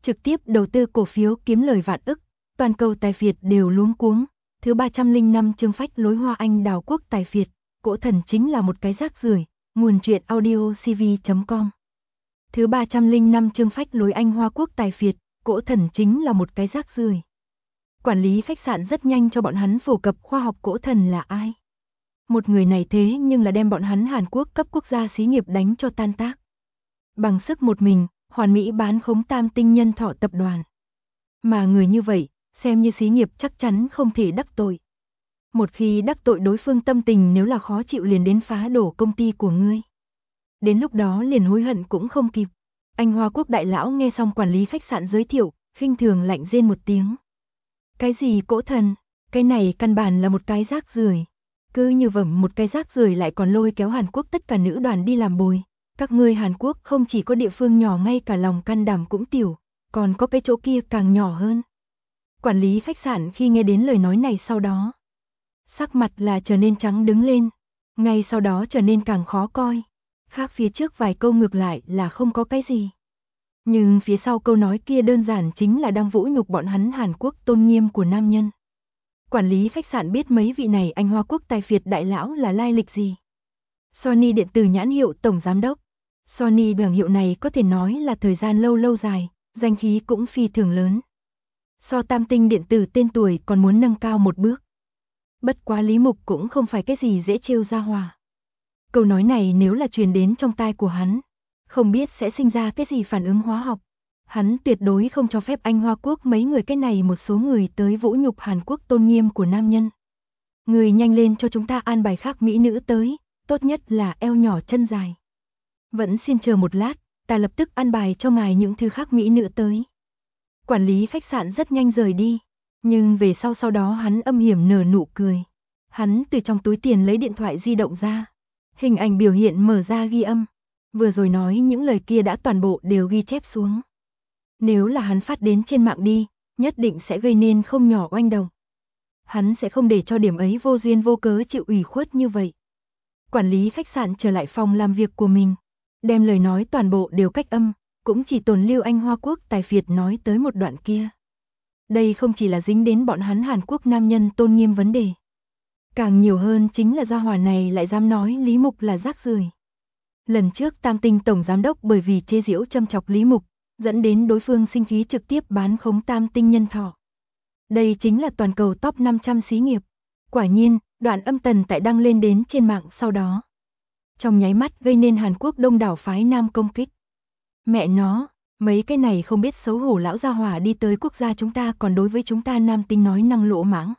trực tiếp đầu tư cổ phiếu kiếm lời vạn ức, toàn cầu tài phiệt đều luống cuống. Thứ 305 chương phách lối Hoa Anh Đào quốc tài phiệt, cỗ thần chính là một cái rác rưởi. Nguồn truyện audio cv.com. Thứ 305 chương phách lối Anh Hoa quốc tài phiệt, cỗ thần chính là một cái rác rưởi. Quản lý khách sạn rất nhanh cho bọn hắn phổ cập khoa học cỗ thần là ai. Một người này thế nhưng là đem bọn hắn Hàn Quốc cấp quốc gia xí nghiệp đánh cho tan tác. Bằng sức một mình, hoàn mỹ bán khống Tam Tinh Nhân Thọ tập đoàn. Mà người như vậy, xem như xí nghiệp chắc chắn không thể đắc tội. Một khi đắc tội đối phương tâm tình nếu là khó chịu liền đến phá đổ công ty của ngươi. Đến lúc đó liền hối hận cũng không kịp. Anh Hoa Quốc đại lão nghe xong quản lý khách sạn giới thiệu, khinh thường lạnh rên một tiếng. Cái gì cỗ thần, cái này căn bản là một cái rác rưởi. Cứ như vẩm một cái rác rưởi lại còn lôi kéo Hàn Quốc tất cả nữ đoàn đi làm bồi. Các ngươi Hàn Quốc không chỉ có địa phương nhỏ ngay cả lòng can đảm cũng tiểu, còn có cái chỗ kia càng nhỏ hơn. Quản lý khách sạn khi nghe đến lời nói này sau đó, sắc mặt là trở nên trắng đứng lên, ngay sau đó trở nên càng khó coi. Khác phía trước vài câu ngược lại là không có cái gì. Nhưng phía sau câu nói kia đơn giản chính là đang vũ nhục bọn hắn Hàn Quốc tôn nghiêm của nam nhân. Quản lý khách sạn biết mấy vị này Anh Hoa Quốc tài phiệt đại lão là lai lịch gì. Sony điện tử nhãn hiệu tổng giám đốc. Sony bảng hiệu này có thể nói là thời gian lâu dài, danh khí cũng phi thường lớn. So Tam Tinh điện tử tên tuổi còn muốn nâng cao một bước. Bất quá Lý Mục cũng không phải cái gì dễ trêu ra hòa. Câu nói này nếu là truyền đến trong tai của hắn, không biết sẽ sinh ra cái gì phản ứng hóa học. Hắn tuyệt đối không cho phép Anh Hoa Quốc mấy người cái này một số người tới vũ nhục Hàn Quốc tôn nghiêm của nam nhân. Người nhanh lên cho chúng ta an bài khác mỹ nữ tới, tốt nhất là eo nhỏ chân dài. Vẫn xin chờ một lát, ta lập tức an bài cho ngài những thứ khác mỹ nữ tới. Quản lý khách sạn rất nhanh rời đi, nhưng về sau đó hắn âm hiểm nở nụ cười. Hắn từ trong túi tiền lấy điện thoại di động ra, hình ảnh biểu hiện mở ra ghi âm. Vừa rồi nói những lời kia đã toàn bộ đều ghi chép xuống. Nếu là hắn phát đến trên mạng đi, nhất định sẽ gây nên không nhỏ oanh động. Hắn sẽ không để cho điểm ấy vô duyên vô cớ chịu ủy khuất như vậy. Quản lý khách sạn trở lại phòng làm việc của mình, đem lời nói toàn bộ đều cách âm, cũng chỉ tồn lưu Anh Hoa Quốc tài phiệt nói tới một đoạn kia. Đây không chỉ là dính đến bọn hắn Hàn Quốc nam nhân tôn nghiêm vấn đề. Càng nhiều hơn chính là gia hỏa này lại dám nói Lý Mục là rác rưởi. Lần trước Tam Tinh tổng giám đốc bởi vì chê giễu châm chọc Lý Mục, dẫn đến đối phương sinh khí trực tiếp bán khống Tam Tinh Nhân Thọ. Đây chính là toàn cầu top 500 xí nghiệp. Quả nhiên, đoạn âm tần tại đăng lên đến trên mạng sau đó. Trong nháy mắt gây nên Hàn Quốc đông đảo phái nam công kích. Mẹ nó, mấy cái này không biết xấu hổ lão gia hỏa đi tới quốc gia chúng ta còn đối với chúng ta nam tinh nói năng lỗ mãng.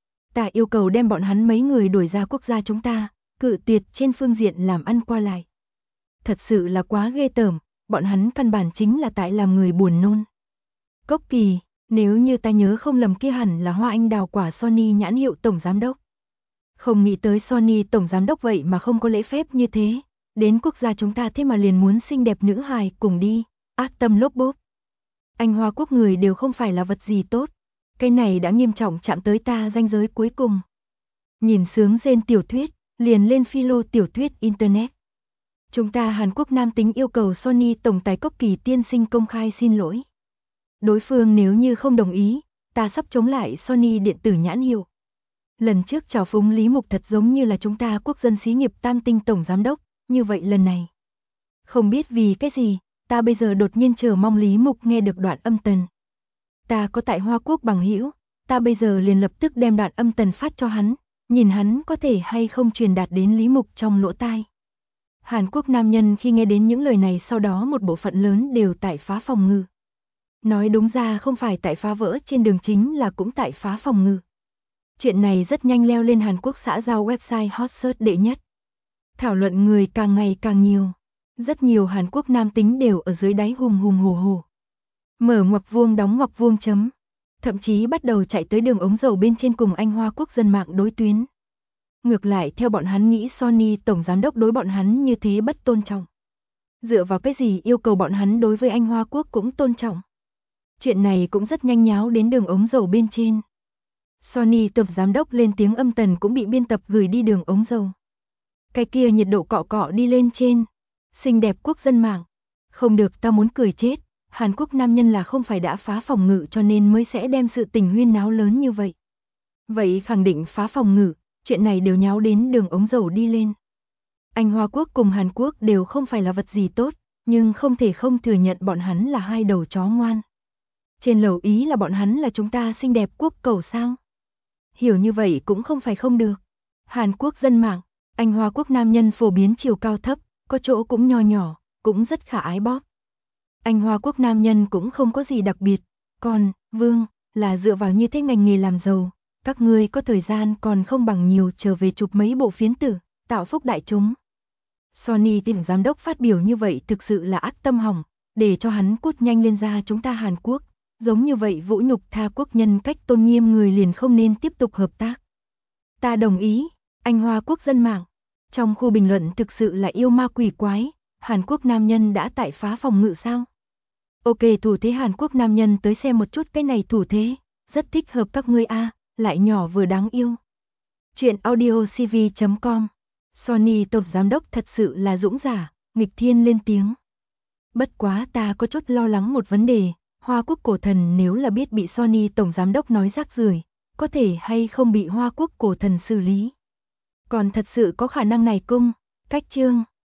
Ta yêu cầu đem bọn hắn mấy người đuổi ra quốc gia chúng ta, cự tuyệt trên phương diện làm ăn qua lại. Thật sự là quá ghê tởm, bọn hắn căn bản chính là tại làm người buồn nôn. Cốc Kỳ, nếu như ta nhớ không lầm kia hẳn là Hoa Anh Đào quả Sony nhãn hiệu tổng giám đốc. Không nghĩ tới Sony tổng giám đốc vậy mà không có lễ phép như thế, đến quốc gia chúng ta thế mà liền muốn xinh đẹp nữ hài cùng đi, ác tâm lốp bốp. Anh Hoa Quốc người đều không phải là vật gì tốt, cái này đã nghiêm trọng chạm tới ta ranh giới cuối cùng. Nhìn sướng rên tiểu thuyết, liền lên philo tiểu thuyết internet. Chúng ta Hàn Quốc nam tính yêu cầu Sony tổng tài Cốc Kỳ tiên sinh công khai xin lỗi. Đối phương nếu như không đồng ý, ta sắp chống lại Sony điện tử nhãn hiệu. Lần trước chào phúng Lý Mục thật giống như là chúng ta quốc dân xí nghiệp Tam Tinh tổng giám đốc, như vậy lần này. Không biết vì cái gì, ta bây giờ đột nhiên chờ mong Lý Mục nghe được đoạn âm tần. Ta có tại Hoa Quốc bằng hữu, ta bây giờ liền lập tức đem đoạn âm tần phát cho hắn, nhìn hắn có thể hay không truyền đạt đến Lý Mục trong lỗ tai. Hàn Quốc nam nhân khi nghe đến những lời này sau đó một bộ phận lớn đều tại phá phòng ngự. Nói đúng ra không phải tại phá vỡ trên đường chính là cũng tại phá phòng ngự. Chuyện này rất nhanh leo lên Hàn Quốc xã giao website hot search đệ nhất. Thảo luận người càng ngày càng nhiều. Rất nhiều Hàn Quốc nam tính đều ở dưới đáy hùng hùng hổ hổ. Mở ngoặc vuông đóng ngoặc vuông chấm. Thậm chí bắt đầu chạy tới đường ống dầu bên trên cùng Anh Hoa Quốc dân mạng đối tuyến. Ngược lại theo bọn hắn nghĩ Sony tổng giám đốc đối bọn hắn như thế bất tôn trọng. Dựa vào cái gì yêu cầu bọn hắn đối với Anh Hoa Quốc cũng tôn trọng. Chuyện này cũng rất nhanh nháo đến đường ống dầu bên trên. Sony tổng giám đốc lên tiếng âm tần cũng bị biên tập gửi đi đường ống dầu. Cái kia nhiệt độ cọ cọ đi lên trên. Xinh đẹp quốc dân mạng. Không được, tao muốn cười chết. Hàn Quốc nam nhân là không phải đã phá phòng ngự cho nên mới sẽ đem sự tình huyên náo lớn như vậy. Vậy khẳng định phá phòng ngự, chuyện này đều nháo đến đường ống dầu đi lên. Anh Hoa Quốc cùng Hàn Quốc đều không phải là vật gì tốt, nhưng không thể không thừa nhận bọn hắn là hai đầu chó ngoan. Trên lầu ý là bọn hắn là chúng ta xinh đẹp quốc cầu sao? Hiểu như vậy cũng không phải không được. Hàn Quốc dân mạng, anh Hoa Quốc nam nhân phổ biến chiều cao thấp, có chỗ cũng nho nhỏ, cũng rất khả ái bóp. Anh Hoa Quốc nam nhân cũng không có gì đặc biệt, còn, Vương, là dựa vào như thế ngành nghề làm giàu, các ngươi có thời gian còn không bằng nhiều trở về chụp mấy bộ phiến tử, tạo phúc đại chúng. Sony tổng giám đốc phát biểu như vậy thực sự là ác tâm hỏng, để cho hắn cút nhanh lên ra chúng ta Hàn Quốc, giống như vậy vũ nhục tha quốc nhân cách tôn nghiêm người liền không nên tiếp tục hợp tác. Ta đồng ý, anh Hoa Quốc dân mạng. Trong khu bình luận thực sự là yêu ma quỷ quái, Hàn Quốc nam nhân đã tại phá phòng ngự sao? Ok, thủ thế Hàn Quốc nam nhân tới xem một chút cái này thủ thế, rất thích hợp các ngươi a, lại nhỏ vừa đáng yêu. Chuyện audiocv.com. Sony tổng giám đốc thật sự là dũng giả, nghịch thiên lên tiếng. Bất quá ta có chút lo lắng một vấn đề, Hoa Quốc cổ thần nếu là biết bị Sony tổng giám đốc nói rác rưởi, có thể hay không bị Hoa Quốc cổ thần xử lý. Còn thật sự có khả năng này cung, cách chương.